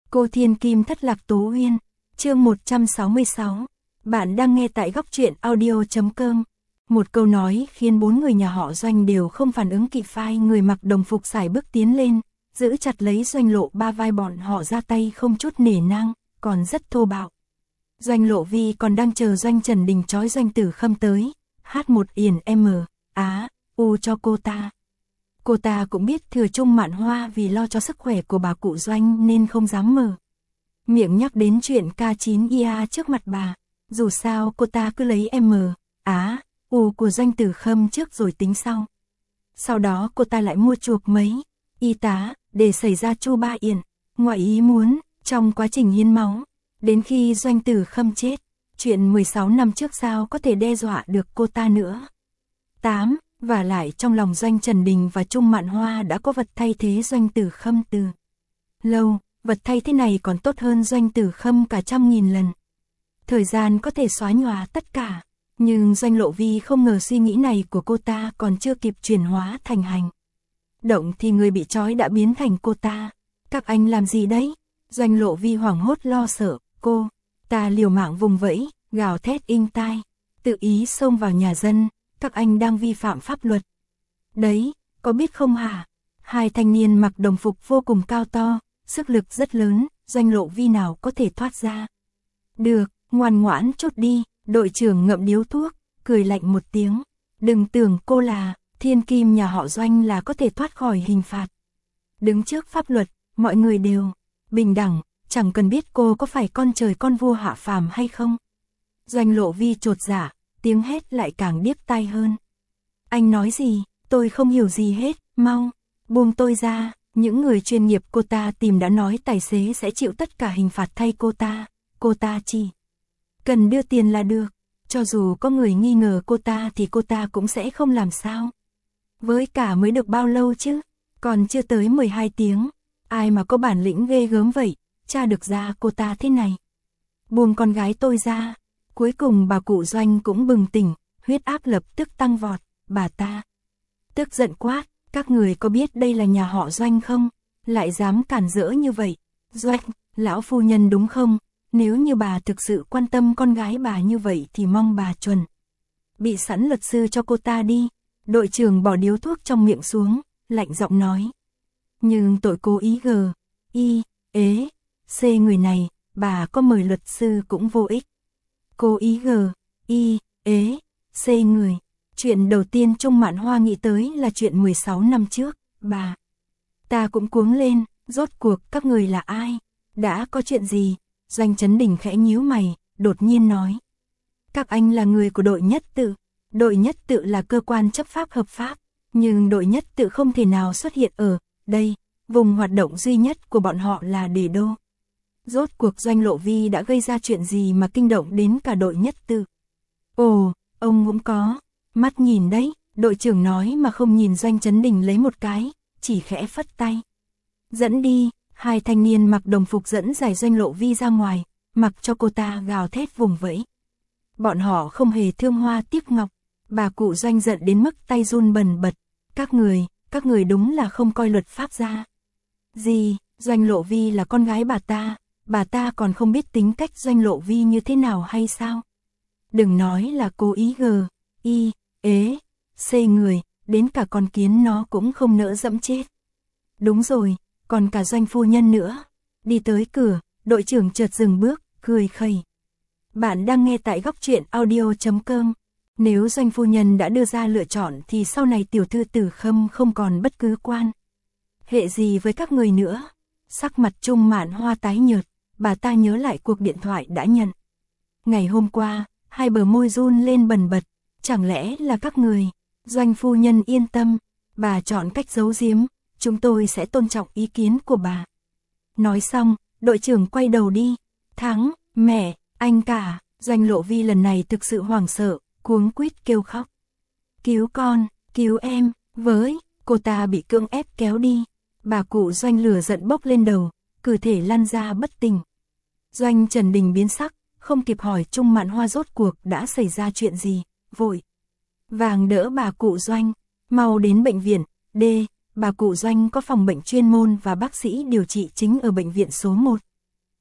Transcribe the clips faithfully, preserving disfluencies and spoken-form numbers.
Cô Thiên Kim thất lạc Tố Uyên, chương một trăm sáu mươi sáu. Bạn đang nghe tại góc truyện audio chấm com. Một câu nói khiến bốn người nhà họ Doanh đều không phản ứng kịp, phai người mặc đồng phục sải bước tiến lên, giữ chặt lấy Doanh Lộ ba vai, bọn họ ra tay không chút nể nang, còn rất thô bạo. Doanh Lộ Vi còn đang chờ Doanh Trần Đình trói Doanh Tử Khâm tới, hát một yển M, Á, U cho cô ta. Cô ta cũng biết Thừa Trung Mạn Hoa vì lo cho sức khỏe của bà cụ Doanh nên không dám mở miệng nhắc đến chuyện K chín I A trước mặt bà. Dù sao cô ta cứ lấy M, Á, U của Doanh Tử Khâm trước rồi tính sau. Sau đó cô ta lại mua chuộc mấy y tá để xảy ra chu ba yển ngoại ý muốn trong quá trình hiến máu. Đến khi Doanh Tử Khâm chết, chuyện mười sáu năm trước sao có thể đe dọa được cô ta nữa. tám. Và lại trong lòng Doanh Trần Đình và Trung Mạn Hoa đã có vật thay thế Doanh Tử Khâm từ lâu, vật thay thế này còn tốt hơn Doanh Tử Khâm cả trăm nghìn lần. Thời gian có thể xóa nhòa tất cả, nhưng Doanh Lộ Vi không ngờ suy nghĩ này của cô ta còn chưa kịp chuyển hóa thành hành động thì người bị trói đã biến thành cô ta. Các anh làm gì đấy? Doanh Lộ Vi hoảng hốt lo sợ, cô ta liều mạng vùng vẫy, gào thét inh tai, tự ý xông vào nhà dân. Các anh đang vi phạm pháp luật đấy, có biết không hả? Hai thanh niên mặc đồng phục vô cùng cao to, sức lực rất lớn, Doanh Lộ Vi nào có thể thoát ra được. Ngoan ngoãn chút đi. Đội trưởng ngậm điếu thuốc, cười lạnh một tiếng. Đừng tưởng cô là thiên kim nhà họ Doanh là có thể thoát khỏi hình phạt. Đứng trước pháp luật, mọi người đều bình đẳng, chẳng cần biết cô có phải con trời con vua hạ phàm hay không. Doanh Lộ Vi chột dạ, tiếng hét lại càng điếc tai hơn. Anh nói gì? Tôi không hiểu gì hết, mau buông tôi ra. Những người chuyên nghiệp cô ta tìm đã nói tài xế sẽ chịu tất cả hình phạt thay cô ta. Cô ta chỉ cần đưa tiền là được. Cho dù có người nghi ngờ cô ta thì cô ta cũng sẽ không làm sao. Với cả mới được bao lâu chứ? Còn chưa tới mười hai tiếng. Ai mà có bản lĩnh ghê gớm vậy, tra được ra cô ta thế này. Buông con gái tôi ra. Cuối cùng bà cụ Doanh cũng bừng tỉnh, huyết áp lập tức tăng vọt. Bà ta tức giận quát, các người có biết đây là nhà họ Doanh không? Lại dám cản rỡ như vậy. Doanh, lão phu nhân đúng không? Nếu như bà thực sự quan tâm con gái bà như vậy thì mong bà chuẩn bị sẵn luật sư cho cô ta đi. Đội trưởng bỏ điếu thuốc trong miệng xuống, lạnh giọng nói. Nhưng tội cố ý g, y, ế, c người này, bà có mời luật sư cũng vô ích. Cố ý g, y, ế, c người. Chuyện đầu tiên Trung Mạn Hoa nghĩ tới là chuyện mười sáu năm trước. Bà ta cũng cuống lên, rốt cuộc các người là ai? Đã có chuyện gì? Doanh Trấn Đình khẽ nhíu mày, đột nhiên nói. Các anh là người của đội nhất tự. Đội nhất tự là cơ quan chấp pháp hợp pháp, nhưng đội nhất tự không thể nào xuất hiện ở đây. Vùng hoạt động duy nhất của bọn họ là Đề Đô. Rốt cuộc Doanh Lộ Vi đã gây ra chuyện gì mà kinh động đến cả đội nhất tự? Ồ, ông cũng có mắt nhìn đấy. Đội trưởng nói mà không nhìn Doanh Trấn Đình lấy một cái, chỉ khẽ phất tay. Dẫn đi. Hai thanh niên mặc đồng phục dẫn giải Doanh Lộ Vi ra ngoài, mặc cho cô ta gào thét vùng vẫy. Bọn họ không hề thương hoa tiếc ngọc. Bà cụ Doanh giận đến mức tay run bần bật. Các người, các người đúng là không coi luật pháp ra gì. Doanh Lộ Vi là con gái bà ta, bà ta còn không biết tính cách Doanh Lộ Vi như thế nào hay sao? Đừng nói là cố ý g, y, ế, c người, đến cả con kiến nó cũng không nỡ dẫm chết. Đúng rồi, còn cả Doanh phu nhân nữa. Đi tới cửa, đội trưởng chợt dừng bước, cười khẩy. Bạn đang nghe tại góc truyện audio chấm com. Nếu Doanh phu nhân đã đưa ra lựa chọn thì sau này tiểu thư Tử Khâm không còn bất cứ quan hệ gì với các người nữa. Sắc mặt Trung Mạn Hoa tái nhợt, bà ta nhớ lại cuộc điện thoại đã nhận ngày hôm qua, hai bờ môi run lên bần bật. Chẳng lẽ là các người? Doanh phu nhân yên tâm, bà chọn cách giấu giếm, chúng tôi sẽ tôn trọng ý kiến của bà. Nói xong, đội trưởng quay đầu đi. Thắng, mẹ, anh cả. Doanh Lộ Vi lần này thực sự hoảng sợ, cuống quýt kêu khóc. Cứu con, cứu em, với, cô ta bị cưỡng ép kéo đi. Bà cụ Doanh lửa giận bốc lên đầu, cứ thể lăn ra bất tỉnh. Doanh Trần Đình biến sắc, không kịp hỏi Trung Mạn Hoa rốt cuộc đã xảy ra chuyện gì, vội vàng đỡ bà cụ Doanh, mau đến bệnh viện. D, bà cụ Doanh có phòng bệnh chuyên môn và bác sĩ điều trị chính ở bệnh viện số một.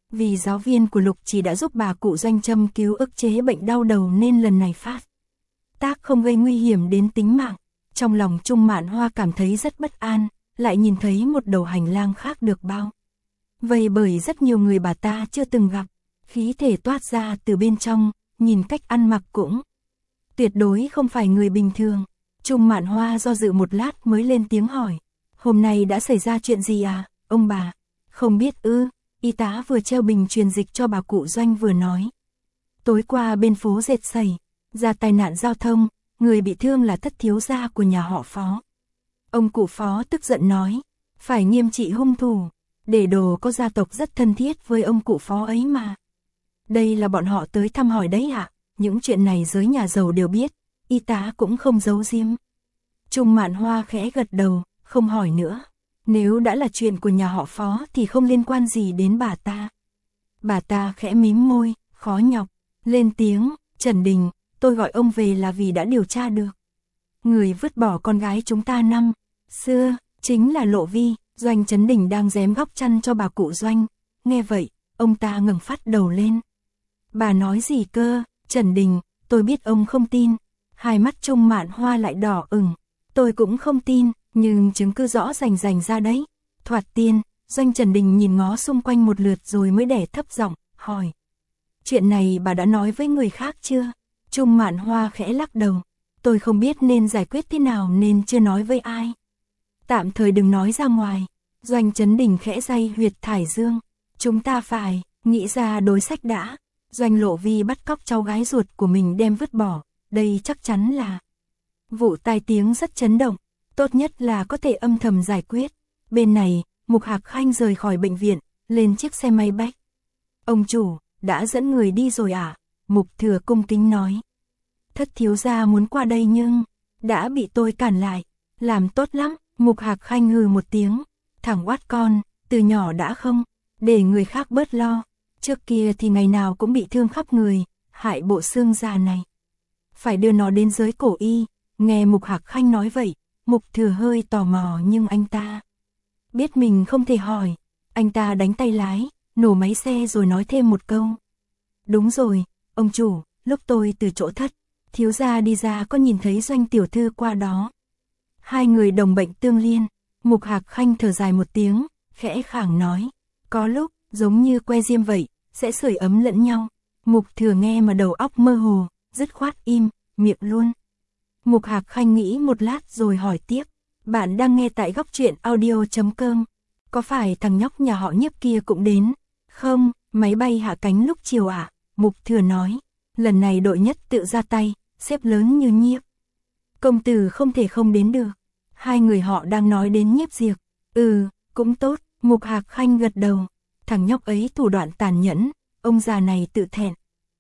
Vì giáo viên của Lục Chỉ đã giúp bà cụ Doanh châm cứu ức chế bệnh đau đầu nên lần này phát tác không gây nguy hiểm đến tính mạng. Trong lòng Trung Mạn Hoa cảm thấy rất bất an, lại nhìn thấy một đầu hành lang khác được bao vây bởi rất nhiều người bà ta chưa từng gặp, khí thể toát ra từ bên trong, nhìn cách ăn mặc cũng tuyệt đối không phải người bình thường. Trung Mạn Hoa do dự một lát mới lên tiếng hỏi, hôm nay đã xảy ra chuyện gì à, ông bà? Không biết ư? Y tá vừa treo bình truyền dịch cho bà cụ Doanh vừa nói. Tối qua bên phố dệt xảy ra tai nạn giao thông, người bị thương là thất thiếu gia của nhà họ Phó. Ông cụ Phó tức giận nói, phải nghiêm trị hung thủ, để đồ có gia tộc rất thân thiết với ông cụ Phó ấy mà. Đây là bọn họ tới thăm hỏi đấy ạ, à? Những chuyện này giới nhà giàu đều biết, y tá cũng không giấu giếm. Trung Mạn Hoa khẽ gật đầu, không hỏi nữa. Nếu đã là chuyện của nhà họ Phó thì không liên quan gì đến bà ta. Bà ta khẽ mím môi, khó nhọc, lên tiếng, Trần Đình, tôi gọi ông về là vì đã điều tra được. Người vứt bỏ con gái chúng ta năm xưa, chính là Lộ Vi. Doanh Trấn Đình đang rém góc chăn cho bà cụ Doanh. Nghe vậy, ông ta ngẩng phát đầu lên. Bà nói gì cơ, Trần Đình, tôi biết ông không tin. Hai mắt Trung Mạn Hoa lại đỏ ửng. Tôi cũng không tin, nhưng chứng cứ rõ rành rành ra đấy. Thoạt tiên, Doanh Trần Đình nhìn ngó xung quanh một lượt rồi mới đè thấp giọng, hỏi. Chuyện này bà đã nói với người khác chưa? Trung Mạn Hoa khẽ lắc đầu. Tôi không biết nên giải quyết thế nào nên chưa nói với ai. Tạm thời đừng nói ra ngoài. Doanh Trấn Đình khẽ day huyệt thái dương. Chúng ta phải nghĩ ra đối sách đã. Doanh Lộ Vi bắt cóc cháu gái ruột của mình đem vứt bỏ. Đây chắc chắn là vụ tai tiếng rất chấn động. Tốt nhất là có thể âm thầm giải quyết. Bên này, Mục Hạc Khanh rời khỏi bệnh viện, lên chiếc xe may bách. Ông chủ, đã dẫn người đi rồi à? Mục Thừa cung kính nói. Thất thiếu gia muốn qua đây nhưng đã bị tôi cản lại. Làm tốt lắm. Mục Hạc Khanh hừ một tiếng. Thằng oát con, từ nhỏ đã không để người khác bớt lo. Trước kia thì ngày nào cũng bị thương khắp người, hại bộ xương già này. Phải đưa nó đến giới cổ y. Nghe Mục Hạc Khanh nói vậy, Mục Thừa hơi tò mò nhưng anh ta biết mình không thể hỏi. Anh ta đánh tay lái, nổ máy xe rồi nói thêm một câu. Đúng rồi, ông chủ, lúc tôi từ chỗ thất thiếu gia đi ra có nhìn thấy Doanh tiểu thư qua đó. Hai người đồng bệnh tương liên. Mục Hạc Khanh thở dài một tiếng, khẽ khàng nói. Có lúc, giống như que diêm vậy, sẽ sưởi ấm lẫn nhau. Mục Thừa nghe mà đầu óc mơ hồ, dứt khoát im, miệng luôn. Mục Hạc Khanh nghĩ một lát rồi hỏi tiếp. Bạn đang nghe tại góc truyện audio chấm com. Có phải thằng nhóc nhà họ Nhiếp kia cũng đến? Không, máy bay hạ cánh lúc chiều ạ. À? Mục Thừa nói. Lần này đội nhất tự ra tay, xếp lớn như Nhiếp công tử không thể không đến được. Hai người họ đang nói đến Nhiếp Diệp. Ừ, cũng tốt. Mục Hạc Khanh gật đầu. Thằng nhóc ấy thủ đoạn tàn nhẫn, ông già này tự thẹn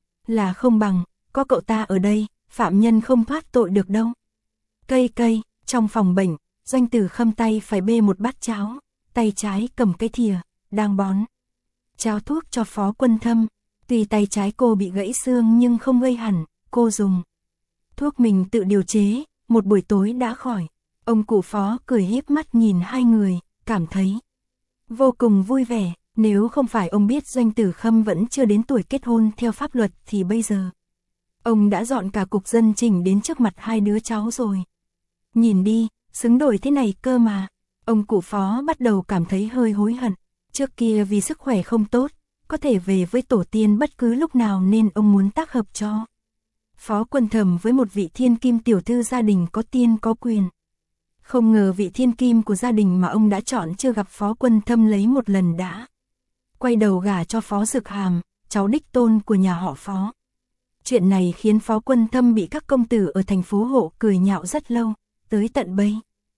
là không bằng. Có cậu ta ở đây, phạm nhân không thoát tội được đâu. Cây cây, trong phòng bệnh, Doanh Tử Khâm tay phải bê một bát cháo, tay trái cầm cái thìa, đang bón cháo thuốc cho Phó Quân Thâm. Tuy tay trái cô bị gãy xương nhưng không gây hẳn, cô dùng thuốc mình tự điều chế, một buổi tối đã khỏi. Ông cụ Phó cười híp mắt nhìn hai người, cảm thấy vô cùng vui vẻ. Nếu không phải ông biết Doanh Tử Khâm vẫn chưa đến tuổi kết hôn theo pháp luật thì bây giờ ông đã dọn cả cục dân chỉnh đến trước mặt hai đứa cháu rồi. Nhìn đi, xứng đổi thế này cơ mà. Ông cụ Phó bắt đầu cảm thấy hơi hối hận. Trước kia vì sức khỏe không tốt, có thể về với tổ tiên bất cứ lúc nào nên ông muốn tác hợp cho Phó Quân Thâm với một vị thiên kim tiểu thư gia đình có tiên có quyền. Không ngờ vị thiên kim của gia đình mà ông đã chọn chưa gặp Phó Quân Thâm lấy một lần đã quay đầu gả cho Phó Dực Hàm, cháu đích tôn của nhà họ Phó. Chuyện này khiến Phó Quân Thâm bị các công tử ở thành phố Hộ cười nhạo rất lâu, tới tận bây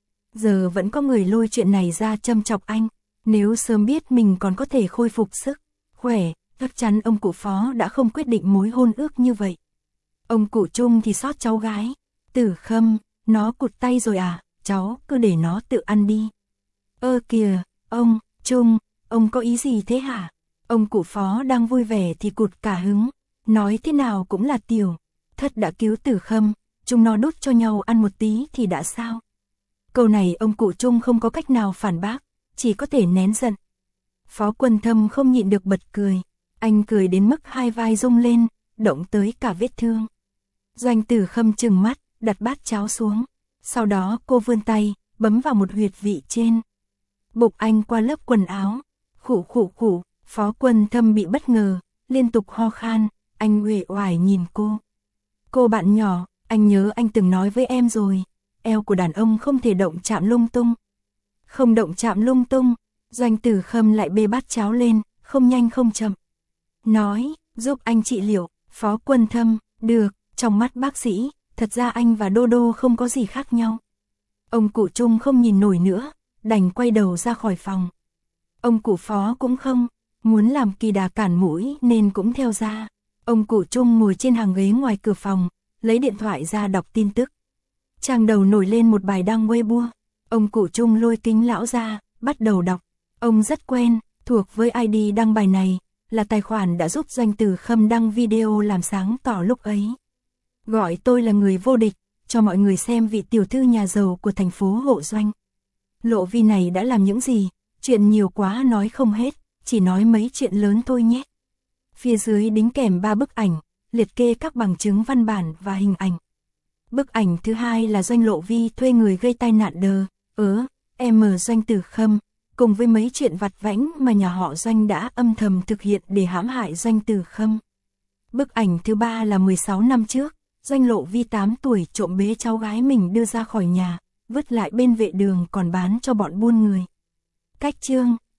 giờ vẫn có người lôi chuyện này ra châm chọc anh. Nếu sớm biết mình còn có thể khôi phục sức khỏe, chắc chắn ông cụ Phó đã không quyết định mối hôn ước như vậy. Ông cụ Trung thì sót cháu gái. Tử Khâm, nó cụt tay rồi à, cháu cứ để nó tự ăn đi. Ơ kìa, ông Trung, ông có ý gì thế hả? Ông cụ Phó đang vui vẻ thì cụt cả hứng. Nói thế nào cũng là tiểu thất đã cứu Tử Khâm, chúng nó đút cho nhau ăn một tí thì đã sao? Câu này ông cụ Trung không có cách nào phản bác, chỉ có thể nén giận. Phó Quân Thâm không nhịn được bật cười. Anh cười đến mức hai vai rung lên, động tới cả vết thương. Doanh Tử Khâm trừng mắt, đặt bát cháo xuống. Sau đó cô vươn tay, bấm vào một huyệt vị trên bụng anh qua lớp quần áo. Khụ khụ khụ, Phó Quân Thâm bị bất ngờ, liên tục ho khan. Anh uể oải nhìn cô. Cô bạn nhỏ, anh nhớ anh từng nói với em rồi, eo của đàn ông không thể động chạm lung tung. Không động chạm lung tung. Doanh Tử Khâm lại bê bát cháo lên, không nhanh không chậm. Nói, giúp anh trị liệu. Phó Quân Thâm, được, trong mắt bác sĩ, thật ra anh và Đô Đô không có gì khác nhau. Ông cụ Trung không nhìn nổi nữa, đành quay đầu ra khỏi phòng. Ông cụ Phó cũng không, muốn làm kỳ đà cản mũi nên cũng theo ra. Ông cụ Trung ngồi trên hàng ghế ngoài cửa phòng, lấy điện thoại ra đọc tin tức. Trang đầu nổi lên một bài đăng Weibo. Ông cụ Trung lôi kính lão ra, bắt đầu đọc. Ông rất quen, thuộc với i đê đăng bài này, là tài khoản đã giúp Doanh Tử Khâm đăng video làm sáng tỏ lúc ấy. Gọi tôi là người vô địch, cho mọi người xem vị tiểu thư nhà giàu của thành phố Hộ Doanh. Lộ Vi này đã làm những gì, chuyện nhiều quá nói không hết, chỉ nói mấy chuyện lớn thôi nhé. Phía dưới đính kèm ba bức ảnh, liệt kê các bằng chứng văn bản và hình ảnh. Bức ảnh thứ hai là Doanh Lộ Vi thuê người gây tai nạn đờ, ớ, em Doanh Tử Khâm, cùng với mấy chuyện vặt vãnh mà nhà họ Doanh đã âm thầm thực hiện để hãm hại Doanh Tử Khâm. Bức ảnh thứ ba là mười sáu năm trước, Doanh Lộ Vi tám tuổi trộm bế cháu gái mình đưa ra khỏi nhà, vứt lại bên vệ đường còn bán cho bọn buôn người. Cách chương